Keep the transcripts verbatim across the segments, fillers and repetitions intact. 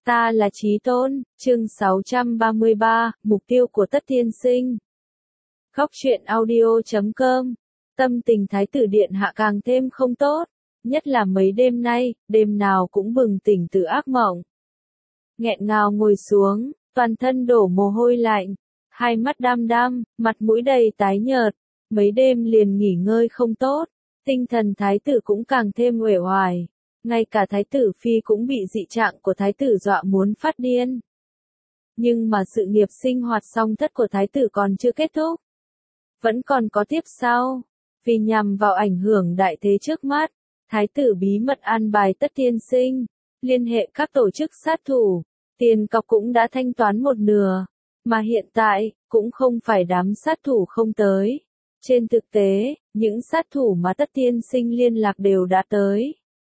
Ta là Chí Tôn, chương sáu trăm ba mươi ba, mục tiêu của Tất Tiên Sinh. Góc truyện audio chấm com. Tâm tình Thái tử điện hạ càng thêm không tốt, nhất là mấy đêm nay, đêm nào cũng bừng tỉnh từ ác mộng. Nghẹn ngào ngồi xuống, toàn thân đổ mồ hôi lạnh, hai mắt đăm đăm, mặt mũi đầy tái nhợt, mấy đêm liền nghỉ ngơi không tốt, tinh thần Thái tử cũng càng thêm uể oải. Ngay cả Thái tử Phi cũng bị dị trạng của Thái tử dọa muốn phát điên. Nhưng mà sự nghiệp sinh hoạt song thất của Thái tử còn chưa kết thúc. Vẫn còn có tiếp sau. Vì nhằm vào ảnh hưởng đại thế trước mắt, Thái tử bí mật an bài Tất Tiên Sinh, liên hệ các tổ chức sát thủ, tiền cọc cũng đã thanh toán một nửa. Mà hiện tại, cũng không phải đám sát thủ không tới. Trên thực tế, những sát thủ mà Tất Tiên Sinh liên lạc đều đã tới.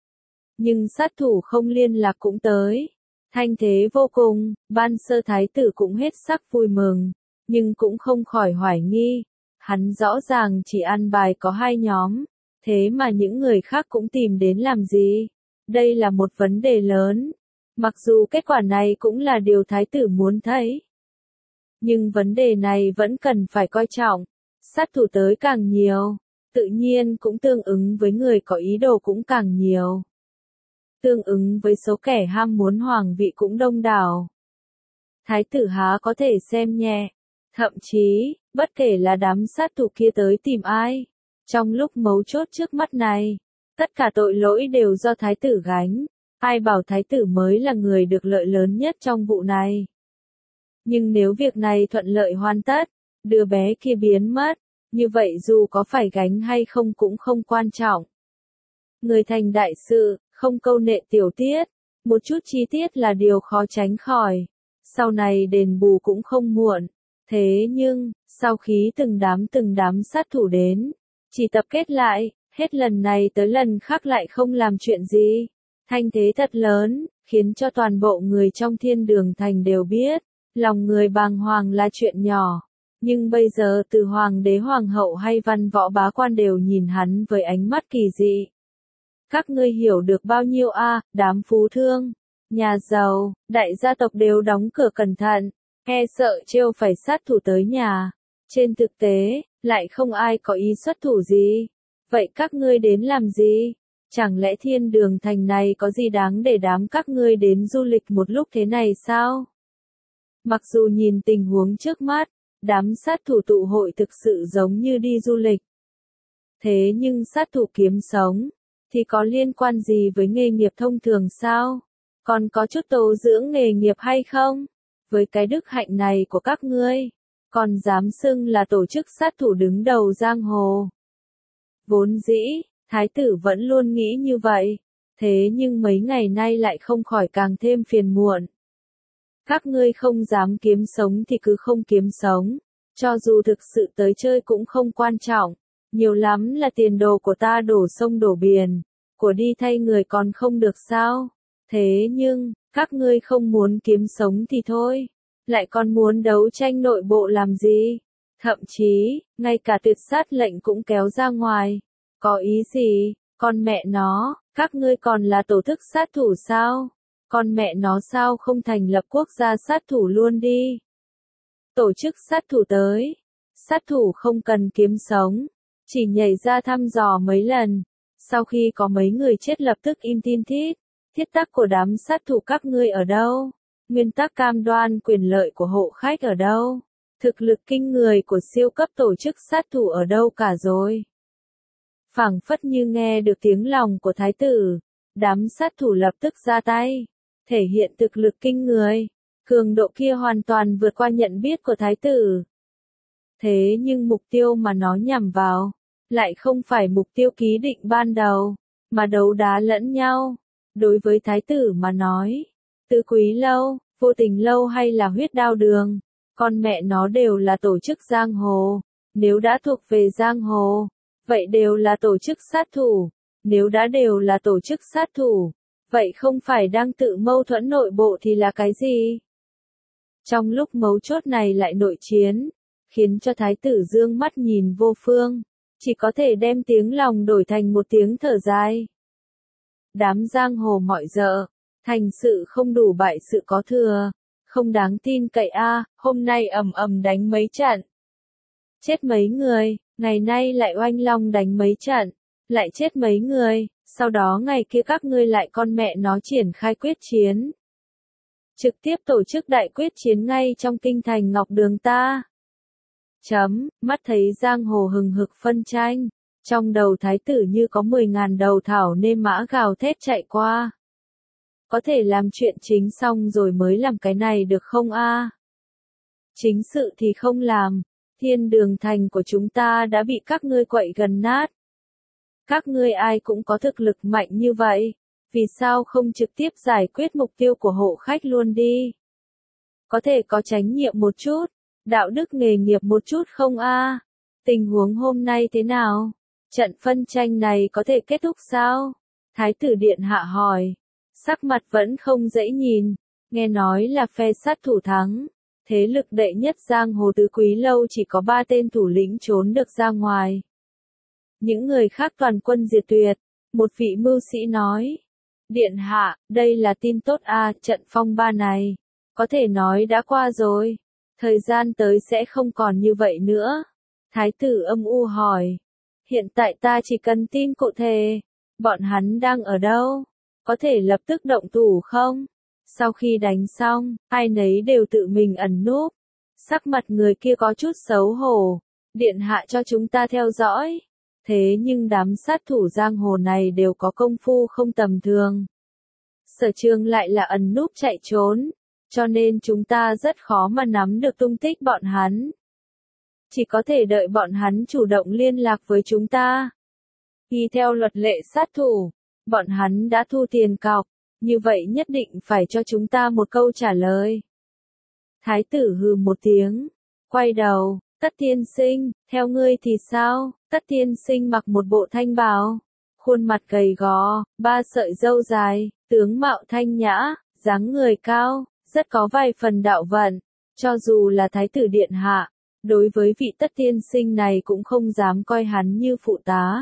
Nhưng sát thủ không liên lạc cũng tới. Thanh thế vô cùng, Ban Sơ Thái tử cũng hết sắc vui mừng, nhưng cũng không khỏi hoài nghi. Hắn rõ ràng chỉ an bài có hai nhóm, thế mà những người khác cũng tìm đến làm gì? Đây là một vấn đề lớn. Mặc dù kết quả này cũng là điều Thái tử muốn thấy. Nhưng vấn đề này vẫn cần phải coi trọng. Sát thủ tới càng nhiều, tự nhiên cũng tương ứng với người có ý đồ cũng càng nhiều. Tương ứng với số kẻ ham muốn hoàng vị cũng đông đảo. Thái tử há có thể xem nhẹ. Thậm chí, bất kể là đám sát thủ kia tới tìm ai, trong lúc mấu chốt trước mắt này, tất cả tội lỗi đều do thái tử gánh. Ai bảo thái tử mới là người được lợi lớn nhất trong vụ này. Nhưng nếu việc này thuận lợi hoàn tất, đứa bé kia biến mất, như vậy dù có phải gánh hay không cũng không quan trọng. Người thành đại sự, không câu nệ tiểu tiết, một chút chi tiết là điều khó tránh khỏi. Sau này đền bù cũng không muộn. Thế nhưng, sau khi từng đám từng đám sát thủ đến, chỉ tập kết lại, hết lần này tới lần khác lại không làm chuyện gì. Thanh thế thật lớn, khiến cho toàn bộ người trong Thiên Đường Thành đều biết, lòng người bàng hoàng là chuyện nhỏ. Nhưng bây giờ từ hoàng đế hoàng hậu hay văn võ bá quan đều nhìn hắn với ánh mắt kỳ dị. Các ngươi hiểu được bao nhiêu a, à, đám phú thương, nhà giàu, đại gia tộc đều đóng cửa cẩn thận, e sợ trêu phải sát thủ tới nhà. Trên thực tế, lại không ai có ý xuất thủ gì. Vậy các ngươi đến làm gì? Chẳng lẽ Thiên Đường Thành này có gì đáng để đám các ngươi đến du lịch một lúc thế này sao? Mặc dù nhìn tình huống trước mắt, đám sát thủ tụ hội thực sự giống như đi du lịch. Thế nhưng sát thủ kiếm sống, thì có liên quan gì với nghề nghiệp thông thường sao? Còn có chút tố dưỡng nghề nghiệp hay không? Với cái đức hạnh này của các ngươi, còn dám xưng là tổ chức sát thủ đứng đầu giang hồ. Vốn dĩ, thái tử vẫn luôn nghĩ như vậy, thế nhưng mấy ngày nay lại không khỏi càng thêm phiền muộn. Các ngươi không dám kiếm sống thì cứ không kiếm sống, cho dù thực sự tới chơi cũng không quan trọng, nhiều lắm là tiền đồ của ta đổ sông đổ biển, của đi thay người còn không được sao? Thế nhưng, các ngươi không muốn kiếm sống thì thôi, lại còn muốn đấu tranh nội bộ làm gì? Thậm chí, ngay cả tuyệt sát lệnh cũng kéo ra ngoài. Có ý gì? Con mẹ nó, các ngươi còn là tổ chức sát thủ sao? Con mẹ nó sao không thành lập quốc gia sát thủ luôn đi? Tổ chức sát thủ tới. Sát thủ không cần kiếm sống, chỉ nhảy ra thăm dò mấy lần. Sau khi có mấy người chết lập tức im tin thít. Thiết tắc của đám sát thủ các ngươi ở đâu? Nguyên tắc cam đoan quyền lợi của hộ khách ở đâu? Thực lực kinh người của siêu cấp tổ chức sát thủ ở đâu cả rồi? Phảng phất như nghe được tiếng lòng của thái tử, đám sát thủ lập tức ra tay, thể hiện thực lực kinh người, cường độ kia hoàn toàn vượt qua nhận biết của thái tử. Thế nhưng mục tiêu mà nó nhằm vào, lại không phải mục tiêu ký định ban đầu, mà đấu đá lẫn nhau. Đối với thái tử mà nói, Tứ Quý Lâu, Vô Tình Lâu hay là Huyết Đao Đường, con mẹ nó đều là tổ chức giang hồ. Nếu đã thuộc về giang hồ, vậy đều là tổ chức sát thủ. Nếu đã đều là tổ chức sát thủ, vậy không phải đang tự mâu thuẫn nội bộ thì là cái gì? Trong lúc mấu chốt này lại nội chiến, khiến cho thái tử dương mắt nhìn vô phương, chỉ có thể đem tiếng lòng đổi thành một tiếng thở dài. Đám giang hồ mọi dợ, Thành sự không đủ bại sự có thừa. Không đáng tin cậy a, hôm nay ầm ầm đánh mấy trận. Chết mấy người, ngày nay lại oanh long đánh mấy trận, lại chết mấy người, sau đó ngày kia các ngươi lại con mẹ nó triển khai quyết chiến. Trực tiếp tổ chức đại quyết chiến ngay trong kinh thành Ngọc Đường ta. Chấm, mắt thấy giang hồ hừng hực phân tranh, trong đầu thái tử như có mười ngàn đầu thảo nêm mã gào thét chạy qua. Có thể làm chuyện chính xong rồi mới làm cái này được không a? Chính sự thì không làm, thiên đường thành của chúng ta đã bị các ngươi quậy gần nát. Các ngươi ai cũng có thực lực mạnh như vậy, vì sao không trực tiếp giải quyết mục tiêu của hộ khách luôn đi? Có thể có trách nhiệm một chút, đạo đức nghề nghiệp một chút không a? Tình huống hôm nay thế nào? Trận phân tranh này có thể kết thúc sao? Thái tử điện hạ hỏi. Sắc mặt vẫn không dễ nhìn, nghe nói là phe sát thủ thắng. Thế lực đệ nhất giang hồ tứ quý lâu chỉ có ba tên thủ lĩnh trốn được ra ngoài. Những người khác toàn quân diệt tuyệt, một vị mưu sĩ nói. Điện hạ, đây là tin tốt a, trận phong ba này, có thể nói đã qua rồi. Thời gian tới sẽ không còn như vậy nữa. Thái tử âm u hỏi. Hiện tại ta chỉ cần tin cụ thể. Bọn hắn đang ở đâu? Có thể lập tức động thủ không? Sau khi đánh xong, ai nấy đều tự mình ẩn núp. Sắc mặt người kia có chút xấu hổ. Điện hạ cho chúng ta theo dõi. Thế nhưng đám sát thủ giang hồ này đều có công phu không tầm thường. Sở trường lại là ẩn núp chạy trốn. Cho nên chúng ta rất khó mà nắm được tung tích bọn hắn. Chỉ có thể đợi bọn hắn chủ động liên lạc với chúng ta. Y theo luật lệ sát thủ, bọn hắn đã thu tiền cọc, như vậy nhất định phải cho chúng ta một câu trả lời. Thái tử hừ một tiếng, quay đầu, Tất tiên sinh, theo ngươi thì sao? Tất tiên sinh mặc một bộ thanh bào, khuôn mặt gầy gò, ba sợi râu dài, tướng mạo thanh nhã, dáng người cao, rất có vài phần đạo vận, cho dù là thái tử điện hạ, đối với vị Tất tiên sinh này cũng không dám coi hắn như phụ tá,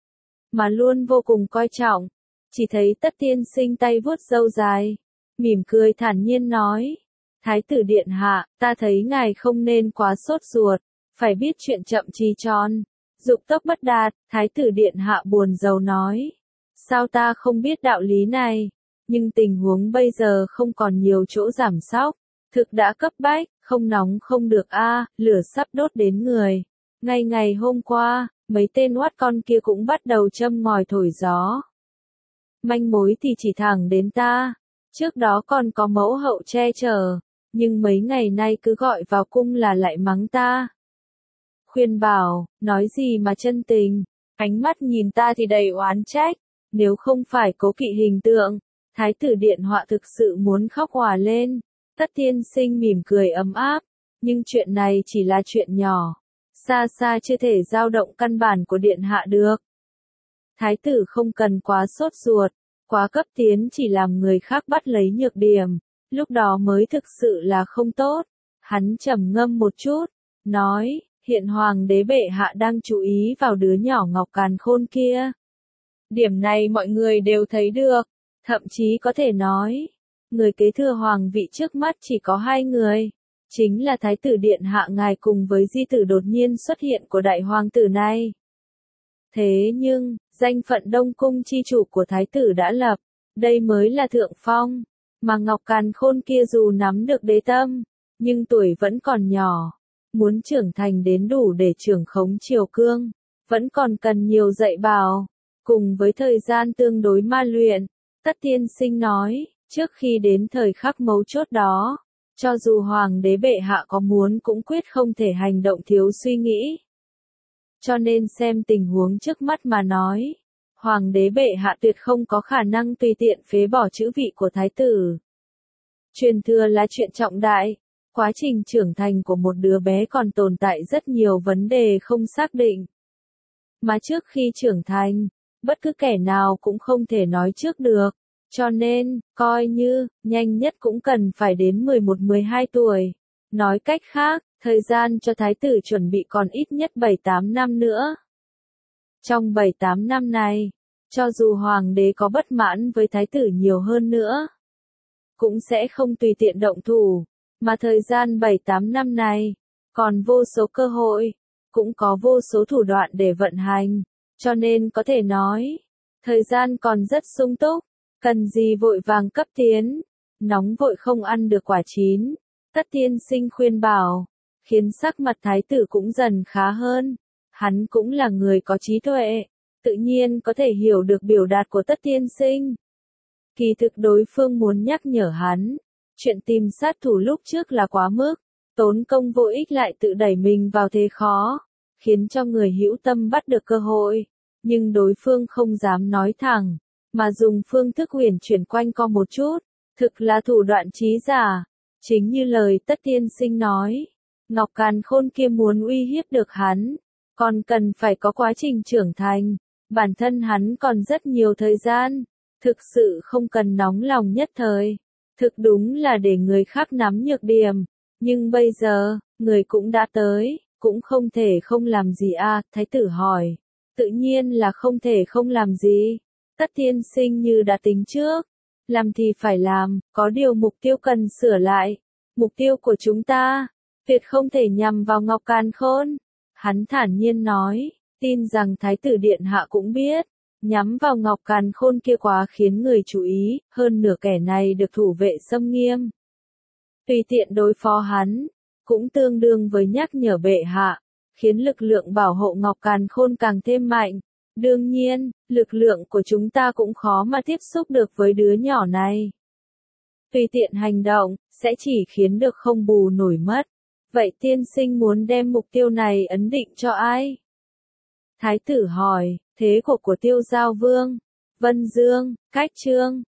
mà luôn vô cùng coi trọng. Chỉ thấy Tất tiên sinh tay vuốt râu dài, mỉm cười thản nhiên nói, thái tử điện hạ, ta thấy ngài không nên quá sốt ruột, phải biết chuyện chậm chi tròn, dục tốc bất đạt. Thái tử điện hạ buồn rầu nói, sao ta không biết đạo lý này, nhưng tình huống bây giờ không còn nhiều chỗ giảm sóc, thực đã cấp bách, không nóng không được a, lửa sắp đốt đến người. Ngay ngày hôm qua, mấy tên oát con kia cũng bắt đầu châm ngòi thổi gió. Manh mối thì chỉ thẳng đến ta, trước đó còn có mẫu hậu che chở, nhưng mấy ngày nay cứ gọi vào cung là lại mắng ta. Khuyên bảo, nói gì mà chân tình, ánh mắt nhìn ta thì đầy oán trách, nếu không phải cố kỵ hình tượng, thái tử điện họa thực sự muốn khóc òa lên. Tất tiên sinh mỉm cười ấm áp, nhưng chuyện này chỉ là chuyện nhỏ, xa xa chưa thể dao động căn bản của điện hạ được. Thái tử không cần quá sốt ruột, quá cấp tiến chỉ làm người khác bắt lấy nhược điểm, lúc đó mới thực sự là không tốt. Hắn trầm ngâm một chút, nói, hiện hoàng đế bệ hạ đang chú ý vào đứa nhỏ Ngọc Càn Khôn kia. Điểm này mọi người đều thấy được, thậm chí có thể nói, người kế thừa hoàng vị trước mắt chỉ có hai người, chính là thái tử điện hạ ngài cùng với di tử đột nhiên xuất hiện của đại hoàng tử này. Thế nhưng, danh phận Đông Cung chi chủ của thái tử đã lập, đây mới là thượng phong, mà Ngọc Càn Khôn kia dù nắm được đế tâm, nhưng tuổi vẫn còn nhỏ, muốn trưởng thành đến đủ để trưởng khống triều cương, vẫn còn cần nhiều dạy bảo, cùng với thời gian tương đối ma luyện. Tất tiên sinh nói, trước khi đến thời khắc mấu chốt đó, cho dù hoàng đế bệ hạ có muốn cũng quyết không thể hành động thiếu suy nghĩ. Cho nên xem tình huống trước mắt mà nói, hoàng đế bệ hạ tuyệt không có khả năng tùy tiện phế bỏ chữ vị của thái tử. Truyền thừa là chuyện trọng đại, quá trình trưởng thành của một đứa bé còn tồn tại rất nhiều vấn đề không xác định. Mà trước khi trưởng thành, bất cứ kẻ nào cũng không thể nói trước được, cho nên, coi như, nhanh nhất cũng cần phải đến mười một mười hai tuổi. Nói cách khác, thời gian cho thái tử chuẩn bị còn ít nhất bảy tám năm nữa. Trong bảy tám năm này, cho dù hoàng đế có bất mãn với thái tử nhiều hơn nữa, cũng sẽ không tùy tiện động thủ, mà thời gian bảy tám năm này, còn vô số cơ hội, cũng có vô số thủ đoạn để vận hành, cho nên có thể nói, thời gian còn rất sung túc, cần gì vội vàng cấp tiến, nóng vội không ăn được quả chín. Tất tiên sinh khuyên bảo, khiến sắc mặt thái tử cũng dần khá hơn, hắn cũng là người có trí tuệ, tự nhiên có thể hiểu được biểu đạt của tất tiên sinh. Kỳ thực đối phương muốn nhắc nhở hắn, chuyện tìm sát thủ lúc trước là quá mức, tốn công vô ích lại tự đẩy mình vào thế khó, khiến cho người hữu tâm bắt được cơ hội, nhưng đối phương không dám nói thẳng, mà dùng phương thức huyền chuyển quanh co một chút, thực là thủ đoạn trí giả, chính như lời tất tiên sinh nói, Ngọc Càn Khôn kia muốn uy hiếp được hắn, còn cần phải có quá trình trưởng thành, bản thân hắn còn rất nhiều thời gian, thực sự không cần nóng lòng nhất thời, thực đúng là để người khác nắm nhược điểm, nhưng bây giờ, người cũng đã tới, cũng không thể không làm gì à, thái tử hỏi, tự nhiên là không thể không làm gì, tất tiên sinh như đã tính trước, làm thì phải làm, có điều mục tiêu cần sửa lại, mục tiêu của chúng ta, tuyệt không thể nhằm vào Ngọc Càn Khôn, hắn thản nhiên nói, tin rằng thái tử điện hạ cũng biết, nhắm vào Ngọc Càn Khôn kia quá khiến người chú ý, hơn nửa kẻ này được thủ vệ xâm nghiêm. Tùy tiện đối phó hắn, cũng tương đương với nhắc nhở bệ hạ, khiến lực lượng bảo hộ Ngọc Càn Khôn càng thêm mạnh. Đương nhiên, lực lượng của chúng ta cũng khó mà tiếp xúc được với đứa nhỏ này. Tùy tiện hành động, sẽ chỉ khiến được không bù nổi mất. Vậy tiên sinh muốn đem mục tiêu này ấn định cho ai? Thái tử hỏi, thế cuộc của Tiêu Giao Vương, Vân Dương, Cách Trương,